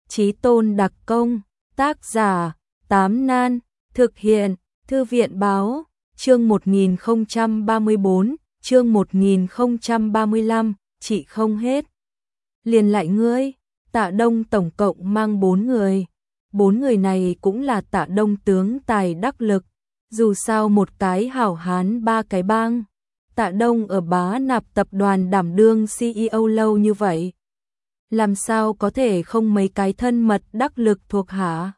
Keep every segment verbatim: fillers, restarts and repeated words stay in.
Chí Tôn đặc công, tác giả, Tám Nan, thực hiện, Thư viện báo, chương một nghìn không trăm ba mươi bốn, chương một nghìn không trăm ba mươi lăm, chị không hết. Liền lại ngươi, Tạ Đông tổng cộng mang bốn người. Bốn người này cũng là Tạ Đông tướng tài đắc lực, dù sao một cái hảo hán ba cái bang. Tạ Đông ở Bá Nạp tập đoàn đảm đương xê e ô lâu như vậy, làm sao có thể không mấy cái thân mật đắc lực thuộc hạ.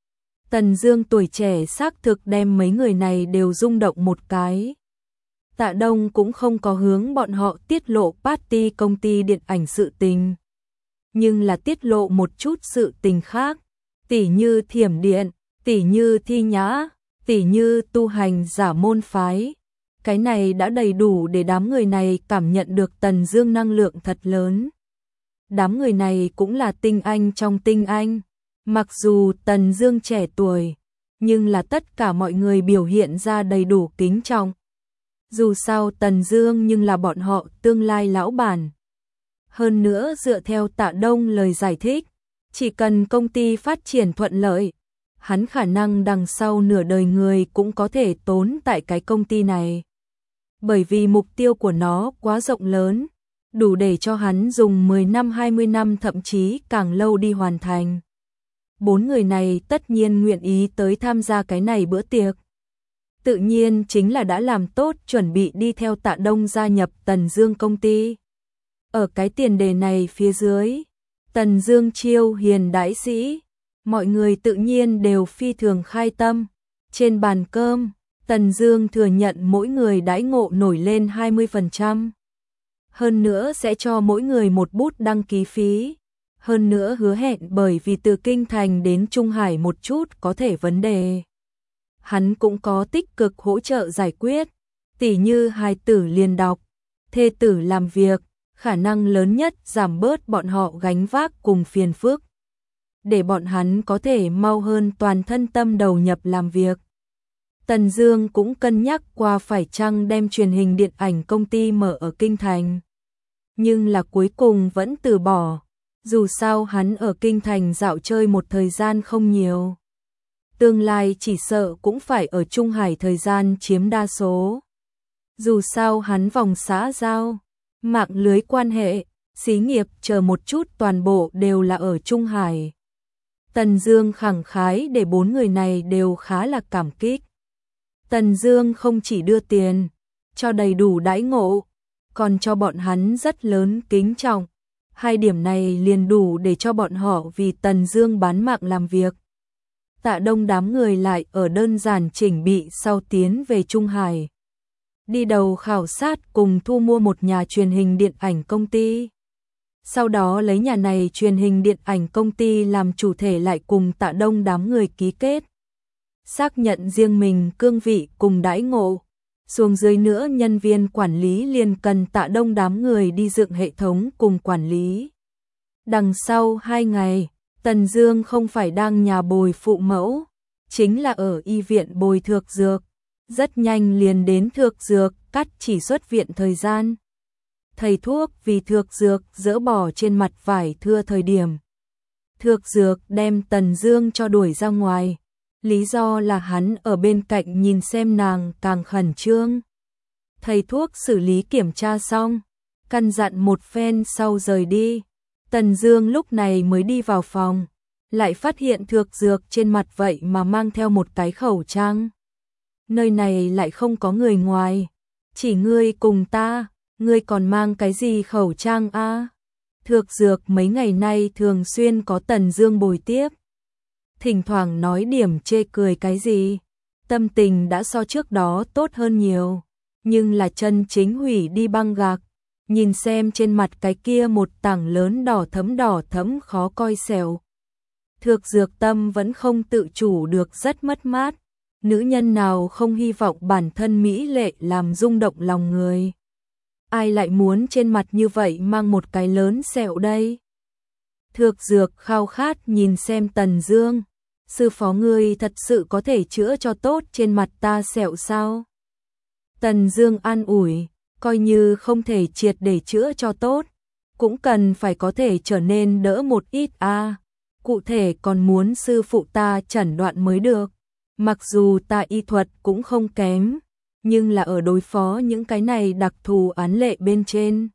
Tần Dương tuổi trẻ xác thực đem mấy người này đều rung động một cái. Tạ Đông cũng không có hướng bọn họ tiết lộ party công ty điện ảnh sự tình, nhưng là tiết lộ một chút sự tình khác, tỉ như thiểm điện, tỉ như thi nhã, tỉ như tu hành giả môn phái. Cái này đã đầy đủ để đám người này cảm nhận được Tần Dương năng lượng thật lớn. Đám người này cũng là tinh anh trong tinh anh. Mặc dù Tần Dương trẻ tuổi, nhưng là tất cả mọi người biểu hiện ra đầy đủ kính trọng. Dù sao Tần Dương nhưng là bọn họ tương lai lão bản. Hơn nữa dựa theo Tạ Đông lời giải thích, chỉ cần công ty phát triển thuận lợi, hắn khả năng đằng sau nửa đời người cũng có thể tốn tại cái công ty này. Bởi vì mục tiêu của nó quá rộng lớn, đủ để cho hắn dùng mười năm hai mươi năm thậm chí càng lâu đi hoàn thành. Bốn người này tất nhiên nguyện ý tới tham gia cái này bữa tiệc. Tự nhiên chính là đã làm tốt chuẩn bị đi theo Tạ Đông gia nhập Tần Dương công ty. Ở cái tiền đề này phía dưới, Tần Dương chiêu hiền đãi sĩ, mọi người tự nhiên đều phi thường khai tâm. Trên bàn cơm, Tần Dương thừa nhận mỗi người đãi ngộ nổi lên hai mươi phần trăm. Hơn nữa sẽ cho mỗi người một bút đăng ký phí. Hơn nữa hứa hẹn bởi vì từ Kinh Thành đến Trung Hải một chút có thể vấn đề, hắn cũng có tích cực hỗ trợ giải quyết, tỉ như hài tử liền đọc, thê tử làm việc, khả năng lớn nhất giảm bớt bọn họ gánh vác cùng phiền phức, để bọn hắn có thể mau hơn toàn thân tâm đầu nhập làm việc. Tần Dương cũng cân nhắc qua phải chăng đem truyền hình điện ảnh công ty mở ở Kinh Thành, nhưng là cuối cùng vẫn từ bỏ. Dù sao hắn ở Kinh Thành dạo chơi một thời gian không nhiều, tương lai chỉ sợ cũng phải ở Trung Hải thời gian chiếm đa số. Dù sao hắn vòng xã giao, mạng lưới quan hệ, xí nghiệp chờ một chút toàn bộ đều là ở Trung Hải. Tần Dương khẳng khái để bốn người này đều khá là cảm kích. Tần Dương không chỉ đưa tiền, cho đầy đủ đãi ngộ, còn cho bọn hắn rất lớn kính trọng. Hai điểm này liền đủ để cho bọn họ vì Tần Dương bán mạng làm việc. Tạ Đông đám người lại ở đơn giản chỉnh bị sau tiến về Trung Hải. Đi đầu khảo sát cùng thu mua một nhà truyền hình điện ảnh công ty. Sau đó lấy nhà này truyền hình điện ảnh công ty làm chủ thể lại cùng Tạ Đông đám người ký kết. Xác nhận riêng mình cương vị cùng đãi ngộ. Xuống dưới nữa nhân viên quản lý liền cần Tạ Đông đám người đi dựng hệ thống cùng quản lý. Đằng sau hai ngày, Tần Dương không phải đang nhà bồi phụ mẫu, chính là ở y viện bồi thược dược. Rất nhanh liền đến thược dược, cắt chỉ xuất viện thời gian. Thầy thuốc vì thược dược dỡ bỏ trên mặt vải thưa thời điểm. Thược dược đem Tần Dương cho đuổi ra ngoài. Lý do là hắn ở bên cạnh nhìn xem nàng càng khẩn trương. Thầy thuốc xử lý kiểm tra xong, căn dặn một phen sau rời đi. Tần Dương lúc này mới đi vào phòng, lại phát hiện thược dược trên mặt vậy mà mang theo một cái khẩu trang. Nơi này lại không có người ngoài, chỉ ngươi cùng ta, ngươi còn mang cái gì khẩu trang a? À? Thược dược mấy ngày nay thường xuyên có Tần Dương bồi tiếp. Thỉnh thoảng nói điểm chê cười cái gì, tâm tình đã so trước đó tốt hơn nhiều, nhưng là chân chính hủy đi băng gạc, nhìn xem trên mặt cái kia một tảng lớn đỏ thẫm đỏ thẫm khó coi sẹo. Thược dược tâm vẫn không tự chủ được rất mất mát, nữ nhân nào không hy vọng bản thân mỹ lệ làm rung động lòng người. Ai lại muốn trên mặt như vậy mang một cái lớn sẹo đây? Thược dược khao khát nhìn xem Tần Dương. Sư phó ngươi thật sự có thể chữa cho tốt trên mặt ta sẹo sao? Tần Dương an ủi, coi như không thể triệt để chữa cho tốt, cũng cần phải có thể trở nên đỡ một ít a. À. cụ thể còn muốn sư phụ ta chẩn đoán mới được. Mặc dù ta y thuật cũng không kém, nhưng là ở đối phó những cái này đặc thù án lệ bên trên.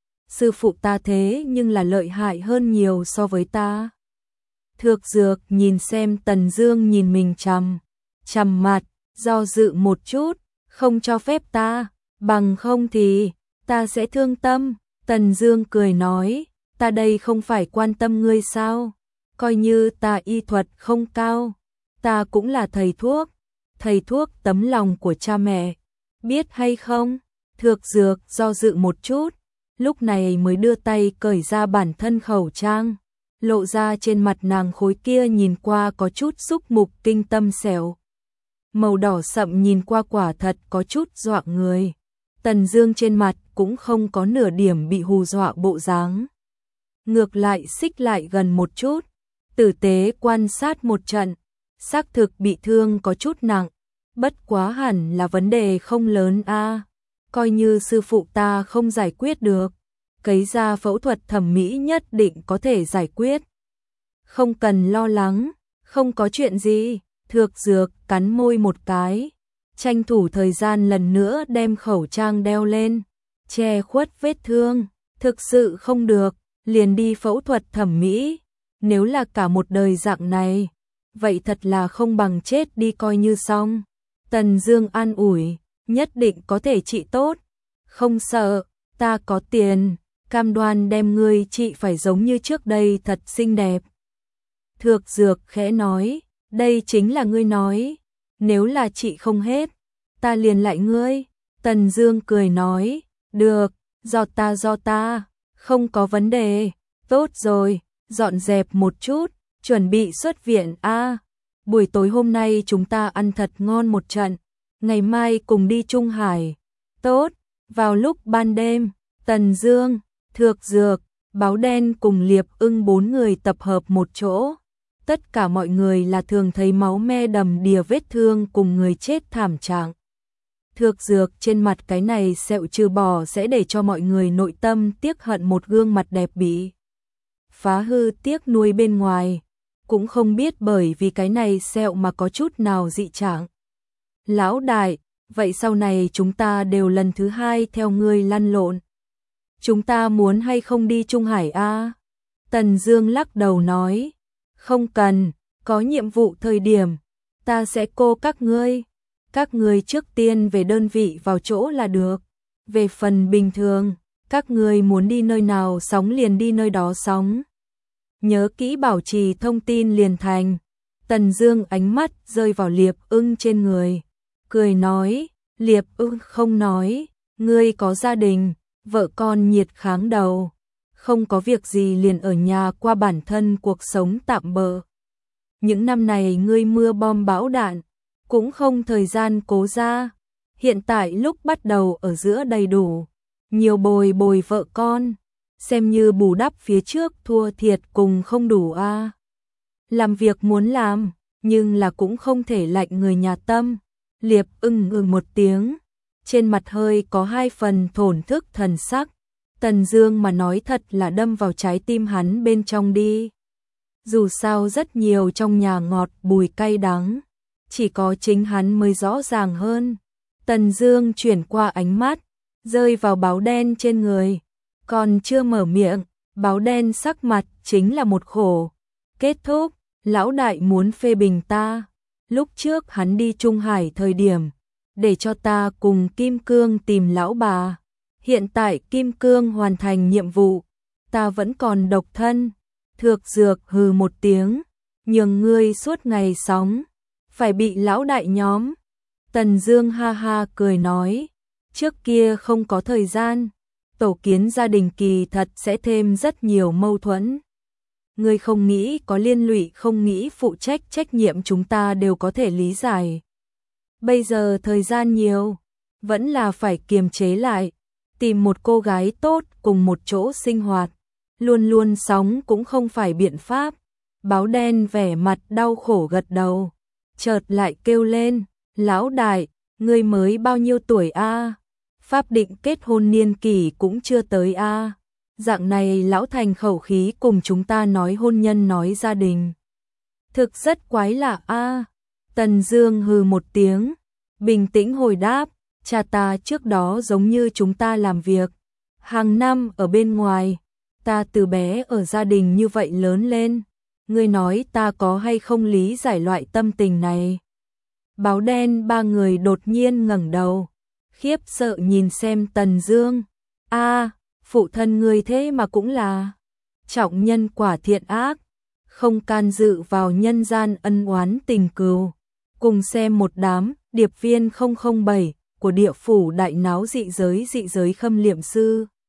Sư phụ ta thế nhưng là lợi hại hơn nhiều so với ta. Thược Dược nhìn xem Tần Dương nhìn mình chằm chằm mặt, do dự một chút, không cho phép ta, bằng không thì ta sẽ thương tâm. Tần Dương cười nói, ta đây không phải quan tâm ngươi sao? Coi như ta y thuật không cao, ta cũng là thầy thuốc, thầy thuốc tấm lòng của cha mẹ, biết hay không? Thược Dược do dự một chút, lúc này mới đưa tay cởi ra bản thân khẩu trang, lộ ra trên mặt nàng khối kia nhìn qua có chút xúc mục kinh tâm sẹo. Màu đỏ sậm nhìn qua quả thật có chút dọa người. Tần Dương trên mặt cũng không có nửa điểm bị hù dọa bộ dáng. Ngược lại xích lại gần một chút, tử tế quan sát một trận, xác thực bị thương có chút nặng, bất quá hẳn là vấn đề không lớn a, coi như sư phụ ta không giải quyết được, cấy ra phẫu thuật thẩm mỹ nhất định có thể giải quyết. Không cần lo lắng, không có chuyện gì. Thược Dược cắn môi một cái, tranh thủ thời gian lần nữa đem khẩu trang đeo lên, che khuất vết thương. Thực sự không được, liền đi phẫu thuật thẩm mỹ. Nếu là cả một đời dạng này, vậy thật là không bằng chết đi coi như xong. Tần Dương an ủi, nhất định có thể trị tốt. Không sợ, ta có tiền, cam đoan đem ngươi trị phải giống như trước đây thật xinh đẹp. Thược Dược khẽ nói, đây chính là ngươi nói, nếu là trị không hết, ta liền lại ngươi. Tần Dương cười nói, được, do ta do ta, không có vấn đề, tốt rồi, dọn dẹp một chút, chuẩn bị xuất viện a. Buổi tối hôm nay chúng ta ăn thật ngon một trận, ngày mai cùng đi Trung Hải. Tốt, vào lúc ban đêm, Tần Dương, Thược Dược, Báo Đen cùng Liệp Ưng bốn người tập hợp một chỗ. Tất cả mọi người là thường thấy máu me đầm đìa vết thương cùng người chết thảm trạng. Thược Dược trên mặt cái này sẹo trừ bỏ sẽ để cho mọi người nội tâm tiếc hận một gương mặt đẹp bị phá hư tiếc nuối bên ngoài, cũng không biết bởi vì cái này sẹo mà có chút nào dị trạng. Lão đại, vậy sau này chúng ta đều lần thứ hai theo ngươi lăn lộn. Chúng ta muốn hay không đi Trung Hải a? Tần Dương lắc đầu nói, không cần, có nhiệm vụ thời điểm, ta sẽ cô các ngươi. Các ngươi trước tiên về đơn vị vào chỗ là được. Về phần bình thường, các ngươi muốn đi nơi nào sóng liền đi nơi đó sóng. Nhớ kỹ bảo trì thông tin liền thành. Tần Dương ánh mắt rơi vào Liệp Ưng trên người, cười nói, Liệp Ưng không nói, ngươi có gia đình, vợ con nhiệt kháng đầu, không có việc gì liền ở nhà qua bản thân cuộc sống tạm bợ. Những năm này ngươi mưa bom bão đạn, cũng không thời gian cố ra, hiện tại lúc bắt đầu ở giữa đầy đủ, nhiều bồi bồi vợ con, xem như bù đắp phía trước thua thiệt cùng không đủ a. Làm việc muốn làm, nhưng là cũng không thể lạnh người nhà tâm. Liệp Ưng ngừ một tiếng, trên mặt hơi có hai phần thổn thức thần sắc. Tần Dương mà nói thật là đâm vào trái tim hắn bên trong đi. Dù sao rất nhiều trong nhà ngọt bùi cay đắng, chỉ có chính hắn mới rõ ràng hơn. Tần Dương chuyển qua ánh mắt, rơi vào Báo Đen trên người, còn chưa mở miệng, Báo Đen sắc mặt chính là một khổ. Kết thúc, lão đại muốn phê bình ta. Lúc trước hắn đi Trung Hải thời điểm, để cho ta cùng Kim Cương tìm lão bà. Hiện tại Kim Cương hoàn thành nhiệm vụ, ta vẫn còn độc thân. Thược Dược hừ một tiếng, nhường ngươi suốt ngày sóng, phải bị lão đại nhóm. Tần Dương ha ha cười nói, trước kia không có thời gian, tổ kiến gia đình kỳ thật sẽ thêm rất nhiều mâu thuẫn. Ngươi không nghĩ có liên lụy, không nghĩ phụ trách trách nhiệm chúng ta đều có thể lý giải. Bây giờ thời gian nhiều, vẫn là phải kiềm chế lại, tìm một cô gái tốt cùng một chỗ sinh hoạt, luôn luôn sóng cũng không phải biện pháp. Báo Đen vẻ mặt đau khổ gật đầu, chợt lại kêu lên, lão đại, ngươi mới bao nhiêu tuổi a? Pháp định kết hôn niên kỷ cũng chưa tới a. Dạng này lão thành khẩu khí cùng chúng ta nói hôn nhân nói gia đình. Thực rất quái lạ a. Tần Dương hừ một tiếng, bình tĩnh hồi đáp, cha ta trước đó giống như chúng ta làm việc, hàng năm ở bên ngoài, ta từ bé ở gia đình như vậy lớn lên, ngươi nói ta có hay không lý giải loại tâm tình này. Báo đen ba người đột nhiên ngẩng đầu, khiếp sợ nhìn xem Tần Dương. A, phụ thân ngươi thế mà cũng là trọng nhân quả thiện ác, không can dự vào nhân gian ân oán tình cừu. Cùng xem một đám điệp viên không không bảy của địa phủ đại náo dị giới dị giới khâm liệm sư.